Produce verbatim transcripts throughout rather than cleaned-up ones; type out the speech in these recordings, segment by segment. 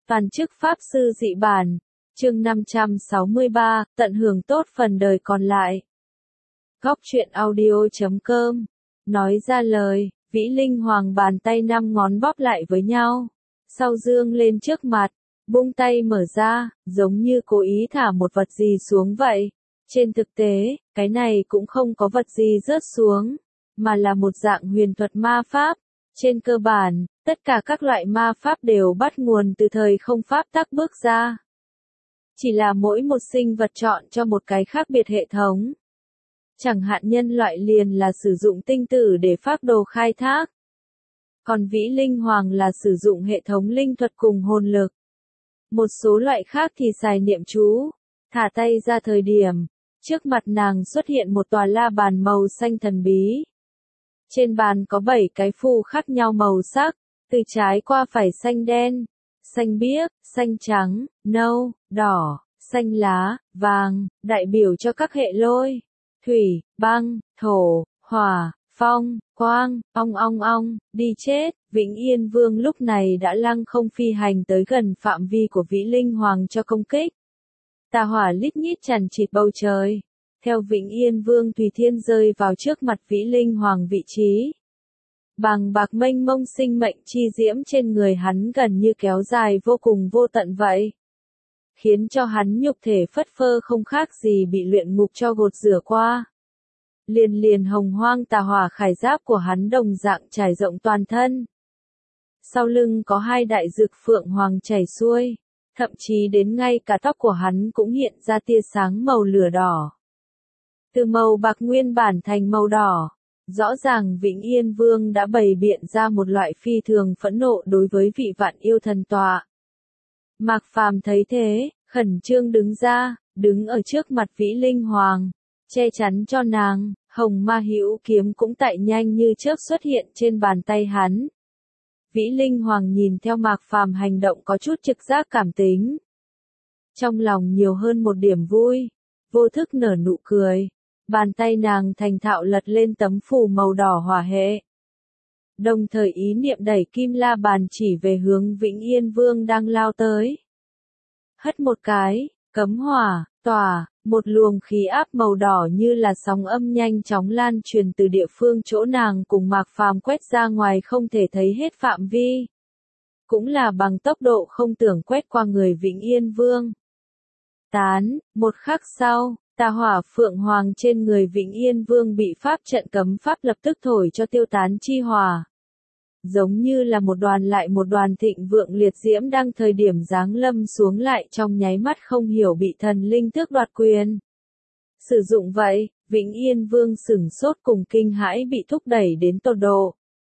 Toàn chức Pháp Sư Dị Bản, chương năm trăm sáu mươi ba, tận hưởng tốt phần đời còn lại. Góc truyện audio chấm com, nói ra lời, Vĩ Linh Hoàng bàn tay năm ngón bóp lại với nhau, sau dương lên trước mặt, buông tay mở ra, giống như cố ý thả một vật gì xuống vậy. Trên thực tế, cái này cũng không có vật gì rớt xuống, mà là một dạng huyền thuật ma pháp. Trên cơ bản, tất cả các loại ma pháp đều bắt nguồn từ thời không pháp tắc bước ra. Chỉ là mỗi một sinh vật chọn cho một cái khác biệt hệ thống. Chẳng hạn nhân loại liền là sử dụng tinh tử để phác đồ khai thác. Còn Vĩ Linh Hoàng là sử dụng hệ thống linh thuật cùng hồn lực. Một số loại khác thì xài niệm chú. Thả tay ra thời điểm, trước mặt nàng xuất hiện một tòa la bàn màu xanh thần bí. Trên bàn có bảy cái phù khác nhau màu sắc, từ trái qua phải xanh đen, xanh biếc, xanh trắng, nâu, đỏ, xanh lá, vàng, đại biểu cho các hệ lôi, thủy, băng, thổ, hỏa, phong, quang, ong ong ong, đi chết. Vĩnh Yên Vương lúc này đã lăng không phi hành tới gần phạm vi của Vĩ Linh Hoàng cho công kích. Tà hỏa lít nhít chằng chịt bầu trời. Theo Vĩnh Yên Vương tùy thiên rơi vào trước mặt Vĩ Linh Hoàng vị trí. Bàng bạc mênh mông sinh mệnh chi diễm trên người hắn gần như kéo dài vô cùng vô tận vậy. Khiến cho hắn nhục thể phất phơ không khác gì bị luyện ngục cho gột rửa qua. Liền liền hồng hoang tà hỏa khải giáp của hắn đồng dạng trải rộng toàn thân. Sau lưng có hai đại dược phượng hoàng chảy xuôi, thậm chí đến ngay cả tóc của hắn cũng hiện ra tia sáng màu lửa đỏ. Từ màu bạc nguyên bản thành màu đỏ, rõ ràng Vĩnh Yên Vương đã bày biện ra một loại phi thường phẫn nộ đối với vị vạn yêu thần tọa. Mạc Phàm thấy thế, khẩn trương đứng ra, đứng ở trước mặt Vĩ Linh Hoàng, che chắn cho nàng. Hồng Ma Hữu kiếm cũng tại nhanh như chớp xuất hiện trên bàn tay hắn. Vĩ Linh Hoàng nhìn theo Mạc Phàm hành động có chút trực giác cảm tính. Trong lòng nhiều hơn một điểm vui, vô thức nở nụ cười. Bàn tay nàng thành thạo lật lên tấm phù màu đỏ hỏa hệ. Đồng thời ý niệm đẩy kim la bàn chỉ về hướng Vĩnh Yên Vương đang lao tới. Hất một cái, cấm hỏa, tỏa, một luồng khí áp màu đỏ như là sóng âm nhanh chóng lan truyền từ địa phương chỗ nàng cùng Mạc Phàm quét ra ngoài không thể thấy hết phạm vi. Cũng là bằng tốc độ không tưởng quét qua người Vĩnh Yên Vương. Tán, một khắc sau. Tà hỏa phượng hoàng trên người Vĩnh Yên Vương bị pháp trận cấm pháp lập tức thổi cho tiêu tán chi hỏa. Giống như là một đoàn lại một đoàn thịnh vượng liệt diễm đang thời điểm giáng lâm xuống lại trong nháy mắt không hiểu bị thần linh tước đoạt quyền. Sử dụng vậy, Vĩnh Yên Vương sửng sốt cùng kinh hãi bị thúc đẩy đến tột độ.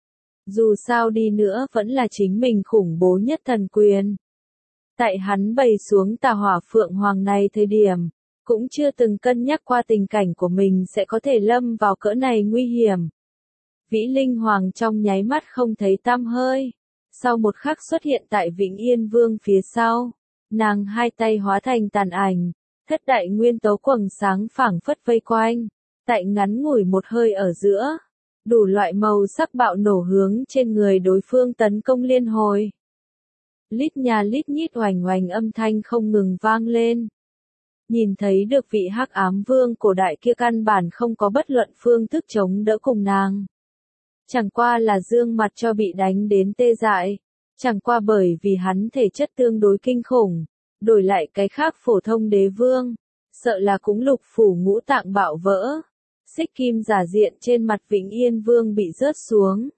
Dù sao đi nữa vẫn là chính mình khủng bố nhất thần quyền. Tại hắn bày xuống tà hỏa phượng hoàng này thời điểm. Cũng chưa từng cân nhắc qua tình cảnh của mình sẽ có thể lâm vào cỡ này nguy hiểm. Vĩ Linh Hoàng trong nháy mắt không thấy tăm hơi. Sau một khắc xuất hiện tại Vĩnh Yên Vương phía sau. Nàng hai tay hóa thành tàn ảnh. Thất đại nguyên tố quầng sáng phảng phất vây quanh. Tại ngắn ngủi một hơi ở giữa. Đủ loại màu sắc bạo nổ hướng trên người đối phương tấn công liên hồi. Lít nhà lít nhít oành oành âm thanh không ngừng vang lên. Nhìn thấy được vị hắc ám vương cổ đại kia căn bản không có bất luận phương thức chống đỡ cùng nàng. Chẳng qua là dương mặt cho bị đánh đến tê dại. Chẳng qua bởi vì hắn thể chất tương đối kinh khủng. Đổi lại cái khác phổ thông đế vương. Sợ là cũng lục phủ ngũ tạng bạo vỡ. Xích kim giả diện trên mặt Vĩnh Yên Vương bị rớt xuống.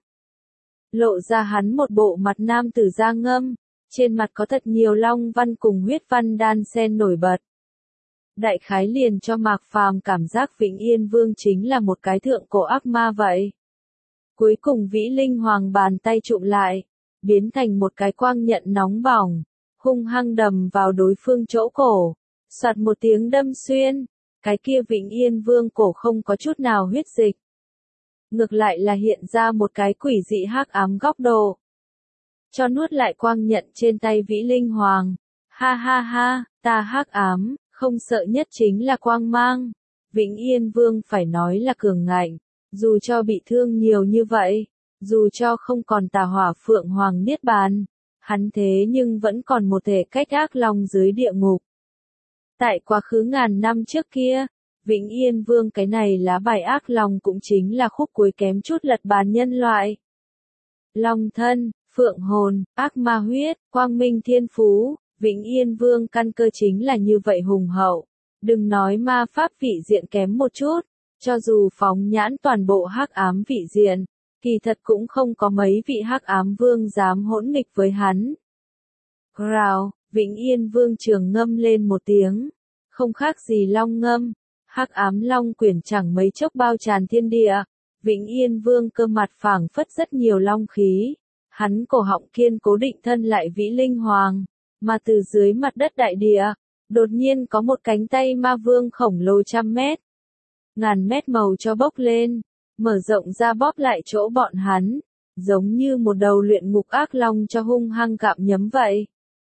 Lộ ra hắn một bộ mặt nam tử da ngâm. Trên mặt có thật nhiều long văn cùng huyết văn đan xen nổi bật. Đại khái liền cho Mạc Phàm cảm giác Vĩnh Yên Vương chính là một cái thượng cổ ác ma vậy. Cuối cùng Vĩ Linh Hoàng bàn tay trụm lại, biến thành một cái quang nhận nóng bỏng, hung hăng đầm vào đối phương chỗ cổ, soạt một tiếng đâm xuyên, cái kia Vĩnh Yên Vương cổ không có chút nào huyết dịch. Ngược lại là hiện ra một cái quỷ dị hắc ám góc độ. Cho nuốt lại quang nhận trên tay Vĩ Linh Hoàng, ha ha ha, ta hắc ám. Không sợ nhất chính là quang mang. Vĩnh Yên Vương phải nói là cường ngạnh. Dù cho bị thương nhiều như vậy. Dù cho không còn tà hỏa phượng hoàng niết bàn. Hắn thế nhưng vẫn còn một thể cách ác long dưới địa ngục. Tại quá khứ ngàn năm trước kia, Vĩnh Yên Vương cái này lá bài ác long cũng chính là khúc cuối kém chút lật bàn nhân loại. Long thân, phượng hồn, ác ma huyết, quang minh thiên phú, Vĩnh Yên Vương căn cơ chính là như vậy hùng hậu. Đừng nói ma pháp vị diện kém một chút, cho dù phóng nhãn toàn bộ hắc ám vị diện, kỳ thật cũng không có mấy vị hắc ám vương dám hỗn nghịch với hắn. Growl, Vĩnh Yên Vương trường ngâm lên một tiếng, không khác gì long ngâm, hắc ám long quyển chẳng mấy chốc bao tràn thiên địa. Vĩnh Yên Vương cơ mặt phảng phất rất nhiều long khí, hắn cổ họng kiên cố định thân lại vĩ linh hoàng, mà từ dưới mặt đất đại địa, đột nhiên có một cánh tay ma vương khổng lồ trăm mét, ngàn mét màu cho bốc lên, mở rộng ra bóp lại chỗ bọn hắn, giống như một đầu luyện ngục ác long cho hung hăng gặm nhấm vậy.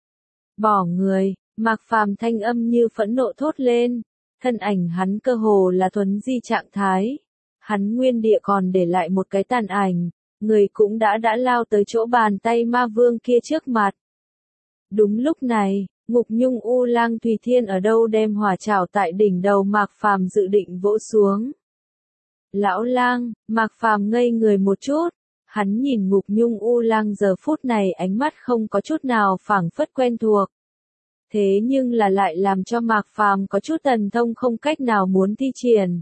Bỏ người, Mạc Phàm thanh âm như phẫn nộ thốt lên, thân ảnh hắn cơ hồ là thuấn di trạng thái. Hắn nguyên địa còn để lại một cái tàn ảnh, người cũng đã đã lao tới chỗ bàn tay ma vương kia trước mặt. Đúng lúc này, Ngục Nhung U Lang Thùy Thiên ở đâu đem hỏa trảo tại đỉnh đầu Mạc Phàm dự định vỗ xuống. Lão lang, Mạc Phàm ngây người một chút, hắn nhìn Ngục Nhung U Lang giờ phút này ánh mắt không có chút nào phảng phất quen thuộc. Thế nhưng là lại làm cho Mạc Phàm có chút thần thông không cách nào muốn thi triển.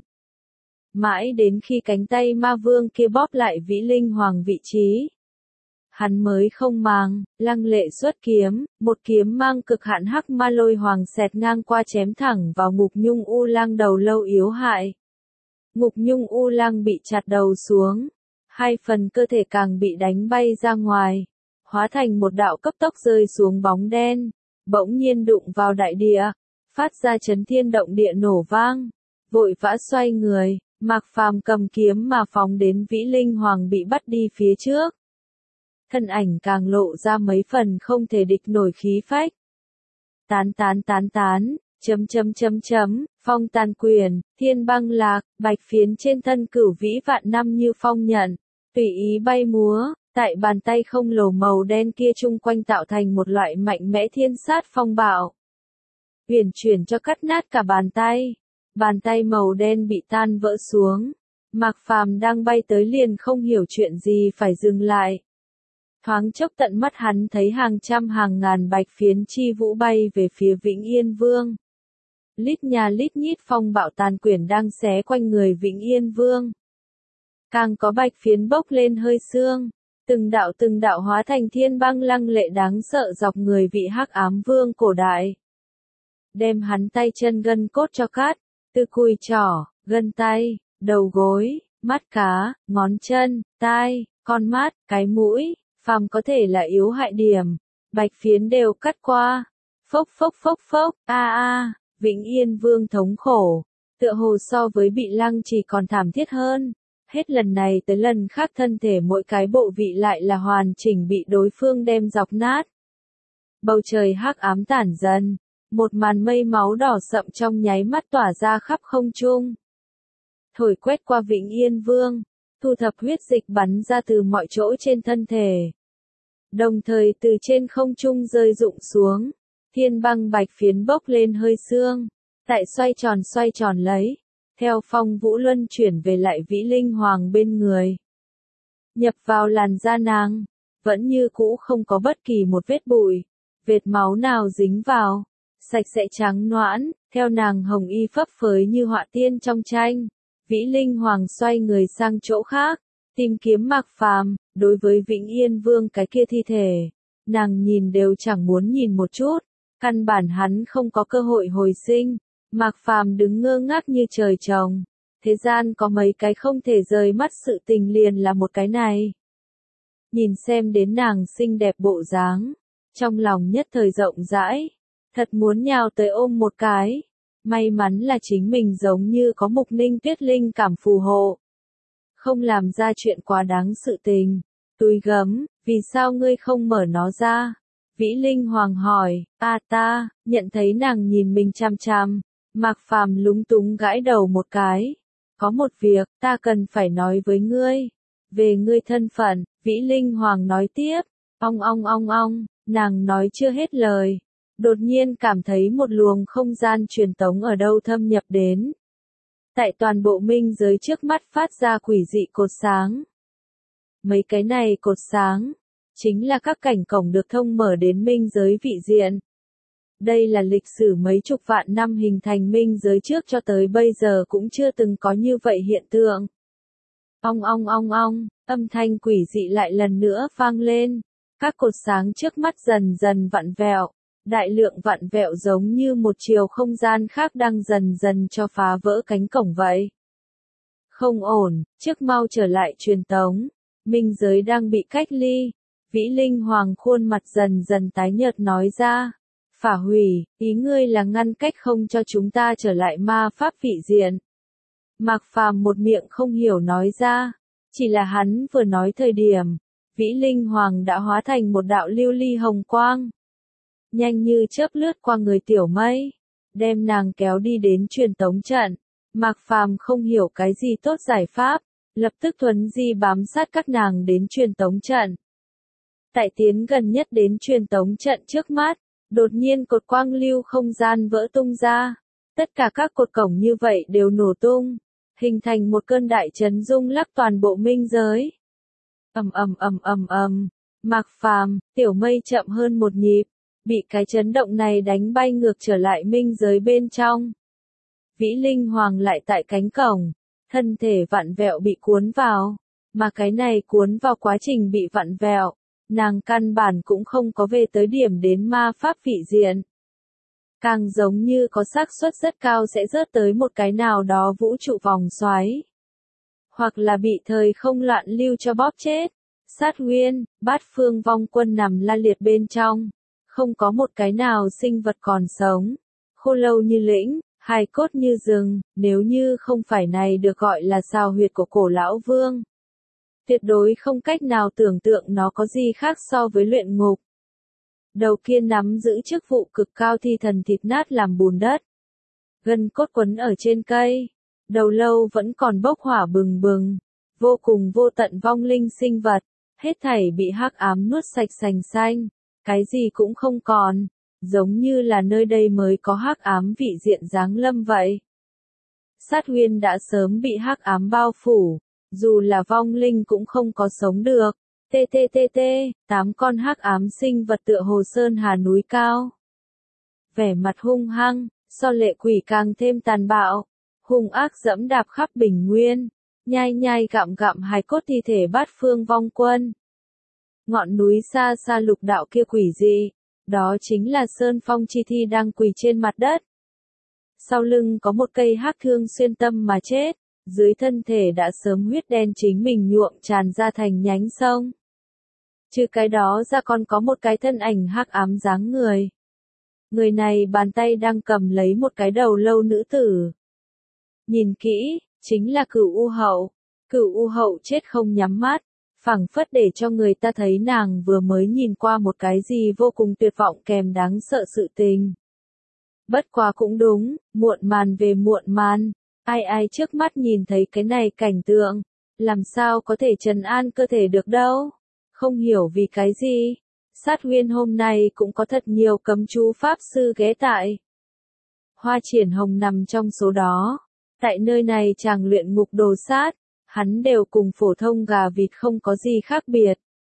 Mãi đến khi cánh tay ma vương kia bóp lại vĩ linh hoàng vị trí. Hắn mới không màng, lăng lệ xuất kiếm, một kiếm mang cực hạn hắc ma lôi hoàng xẹt ngang qua chém thẳng vào Ngục Nhung U Lang đầu lâu yếu hại. Ngục Nhung U Lang bị chặt đầu xuống, hai phần cơ thể càng bị đánh bay ra ngoài, hóa thành một đạo cấp tốc rơi xuống bóng đen, bỗng nhiên đụng vào đại địa, phát ra chấn thiên động địa nổ vang, vội vã xoay người. Mạc Phàm cầm kiếm mà phóng đến vĩ linh hoàng bị bắt đi phía trước. Thân ảnh càng lộ ra mấy phần không thể địch nổi khí phách. Tán tán tán tán, chấm chấm chấm chấm, phong tàn quyền, thiên băng lạc, bạch phiến trên thân cửu vĩ vạn năm như phong nhận, tùy ý bay múa, tại bàn tay không lồ màu đen kia chung quanh tạo thành một loại mạnh mẽ thiên sát phong bạo. Huyền chuyển cho cắt nát cả bàn tay. Bàn tay màu đen bị tan vỡ xuống. Mạc Phàm đang bay tới liền không hiểu chuyện gì phải dừng lại. Thoáng chốc tận mắt hắn thấy hàng trăm hàng ngàn bạch phiến chi vũ bay về phía Vĩnh Yên Vương. Lít nhà lít nhít phong bạo tàn quyển đang xé quanh người Vĩnh Yên Vương. Càng có bạch phiến bốc lên hơi sương. Từng đạo từng đạo hóa thành thiên băng lăng lệ đáng sợ dọc người vị hắc ám vương cổ đại. Đem hắn tay chân gân cốt cho cát. Từ cùi trỏ, gân tay, đầu gối, mắt cá, ngón chân, tai, con mắt, cái mũi, phàm có thể là yếu hại điểm, bạch phiến đều cắt qua. Phốc phốc phốc phốc, a a, Vĩnh Yên Vương thống khổ, tựa hồ so với bị lăng chỉ còn thảm thiết hơn. Hết lần này tới lần khác thân thể mỗi cái bộ vị lại là hoàn chỉnh bị đối phương đem dọc nát. Bầu trời hắc ám tản dần. Một màn mây máu đỏ sậm trong nháy mắt tỏa ra khắp không trung. Thổi quét qua Vĩnh Yên Vương, thu thập huyết dịch bắn ra từ mọi chỗ trên thân thể. Đồng thời từ trên không trung rơi rụng xuống, thiên băng bạch phiến bốc lên hơi sương, tại xoay tròn xoay tròn lấy, theo phong vũ luân chuyển về lại vĩ linh hoàng bên người. Nhập vào làn da nàng, vẫn như cũ không có bất kỳ một vết bụi, vệt máu nào dính vào. Sạch sẽ trắng noãn, theo nàng hồng y phấp phới như họa tiên trong tranh. Vĩ Linh Hoàng xoay người sang chỗ khác, tìm kiếm Mạc Phàm. Đối với Vĩnh Yên Vương cái kia thi thể, nàng nhìn đều chẳng muốn nhìn một chút, căn bản hắn không có cơ hội hồi sinh. Mạc Phàm đứng ngơ ngác như trời trồng, thế gian có mấy cái không thể rời mắt sự tình liền là một cái này. Nhìn xem đến nàng xinh đẹp bộ dáng, trong lòng nhất thời rộng rãi. Thật muốn nhào tới ôm một cái. May mắn là chính mình giống như có Mục Ninh Tuyết linh cảm phù hộ. Không làm ra chuyện quá đáng sự tình. Túi gấm, vì sao ngươi không mở nó ra? Vĩ Linh Hoàng hỏi, a ta, nhận thấy nàng nhìn mình chăm chăm. Mạc Phàm lúng túng gãi đầu một cái. Có một việc, ta cần phải nói với ngươi. Về ngươi thân phận, Vĩ Linh Hoàng nói tiếp. Ong ong ong ong, nàng nói chưa hết lời. Đột nhiên cảm thấy một luồng không gian truyền tống ở đâu thâm nhập đến. Tại toàn bộ minh giới trước mắt phát ra quỷ dị cột sáng. Mấy cái này cột sáng, chính là các cảnh cổng được thông mở đến minh giới vị diện. Đây là lịch sử mấy chục vạn năm hình thành minh giới trước cho tới bây giờ cũng chưa từng có như vậy hiện tượng. Ong ong ong ong, âm thanh quỷ dị lại lần nữa vang lên. Các cột sáng trước mắt dần dần vặn vẹo. Đại lượng vặn vẹo giống như một chiều không gian khác đang dần dần cho phá vỡ cánh cổng vậy. Không ổn, trước mau trở lại truyền tống. Minh giới đang bị cách ly. Vĩ Linh Hoàng khuôn mặt dần dần tái nhợt nói ra. Phả hủy, ý ngươi là ngăn cách không cho chúng ta trở lại ma pháp vị diện. Mạc Phàm một miệng không hiểu nói ra. Chỉ là hắn vừa nói thời điểm. Vĩ Linh Hoàng đã hóa thành một đạo lưu ly hồng quang. Nhanh như chớp lướt qua người Tiểu Mây. Đem nàng kéo đi đến truyền tống trận. Mạc Phàm không hiểu cái gì tốt giải pháp. Lập tức thuấn di bám sát các nàng đến truyền tống trận. Tại tiến gần nhất đến truyền tống trận trước mắt. Đột nhiên cột quang lưu không gian vỡ tung ra. Tất cả các cột cổng như vậy đều nổ tung. Hình thành một cơn đại chấn rung lắc toàn bộ minh giới. Ầm ầm ầm ầm ầm. Mạc Phàm, Tiểu Mây chậm hơn một nhịp. Bị cái chấn động này đánh bay ngược trở lại minh giới bên trong. Vĩ Linh Hoàng lại tại cánh cổng. Thân thể vặn vẹo bị cuốn vào. Mà cái này cuốn vào quá trình bị vặn vẹo. Nàng căn bản cũng không có về tới điểm đến ma pháp vị diện. Càng giống như có xác suất rất cao sẽ rớt tới một cái nào đó vũ trụ vòng xoáy. Hoặc là bị thời không loạn lưu cho bóp chết. Sát Nguyên, Bát Phương vong quân nằm la liệt bên trong. Không có một cái nào sinh vật còn sống. Khô lâu như lĩnh, hài cốt như rừng, nếu như không phải này được gọi là sao huyệt của cổ lão vương. Tuyệt đối không cách nào tưởng tượng nó có gì khác so với luyện ngục. Đầu kia nắm giữ chức vụ cực cao thi thần thịt nát làm bùn đất. Gân cốt quấn ở trên cây. Đầu lâu vẫn còn bốc hỏa bừng bừng. Vô cùng vô tận vong linh sinh vật. Hết thảy bị hắc ám nuốt sạch sành xanh. Cái gì cũng không còn. Giống như là nơi đây mới có hắc ám vị diện giáng lâm vậy. Sát Nguyên đã sớm bị hắc ám bao phủ. Dù là vong linh cũng không có sống được. Tê tê tê tê, tám con hắc ám sinh vật tựa hồ sơn hà núi cao. Vẻ mặt hung hăng, so lệ quỷ càng thêm tàn bạo. Hung ác dẫm đạp khắp bình nguyên. Nhai nhai gặm gặm hài cốt thi thể Bát Phương vong quân. Ngọn núi xa xa lục đạo kia quỷ dị. Đó chính là Sơn Phong Chi Thi đang quỳ trên mặt đất. Sau lưng có một cây hắc thương xuyên tâm mà chết. Dưới thân thể đã sớm huyết đen chính mình nhuộm tràn ra thành nhánh sông. Trừ cái đó ra còn có một cái thân ảnh hắc ám dáng người. Người này bàn tay đang cầm lấy một cái đầu lâu nữ tử. Nhìn kỹ, chính là Cửu U Hậu. Cửu U Hậu chết không nhắm mắt, phảng phất để cho người ta thấy nàng vừa mới nhìn qua một cái gì vô cùng tuyệt vọng kèm đáng sợ sự tình. Bất quá cũng đúng, muộn màn về muộn màn. Ai ai trước mắt nhìn thấy cái này cảnh tượng, làm sao có thể trấn an cơ thể được đâu. Không hiểu vì cái gì. Sát Nguyên hôm nay cũng có thật nhiều cấm chú pháp sư ghé tại. Hoa Triển Hồng nằm trong số đó. Tại nơi này chàng luyện ngục đồ sát, hắn đều cùng phổ thông gà vịt không có gì khác biệt.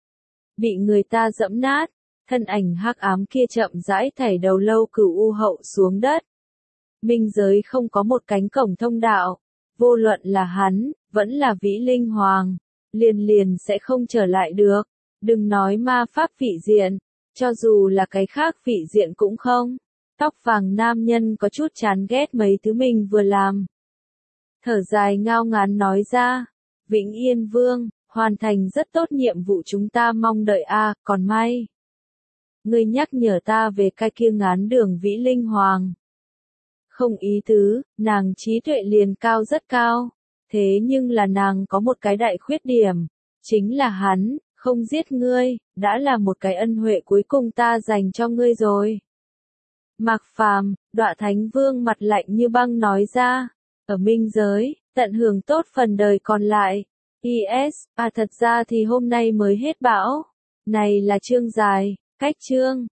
Bị người ta dẫm nát, thân ảnh hắc ám kia chậm rãi thảy đầu lâu Cửu U Hậu xuống đất. Minh giới không có một cánh cổng thông đạo, vô luận là hắn, vẫn là Vĩ Linh Hoàng, liền liền sẽ không trở lại được. Đừng nói ma pháp vị diện, cho dù là cái khác vị diện cũng không. Tóc vàng nam nhân có chút chán ghét mấy thứ mình vừa làm. Thở dài ngao ngán nói ra, Vĩnh Yên Vương, hoàn thành rất tốt nhiệm vụ chúng ta mong đợi a, à, còn may. Ngươi nhắc nhở ta về cái kia ngán đường Vĩ Linh Hoàng. Không ý tứ, nàng trí tuệ liền cao rất cao. Thế nhưng là nàng có một cái đại khuyết điểm. Chính là hắn, không giết ngươi, đã là một cái ân huệ cuối cùng ta dành cho ngươi rồi. Mạc Phàm, Đọa Thánh Vương mặt lạnh như băng nói ra. Ở minh giới, tận hưởng tốt phần đời còn lại. i ét, à thật ra thì hôm nay mới hết bão. Này là chương dài, cách chương.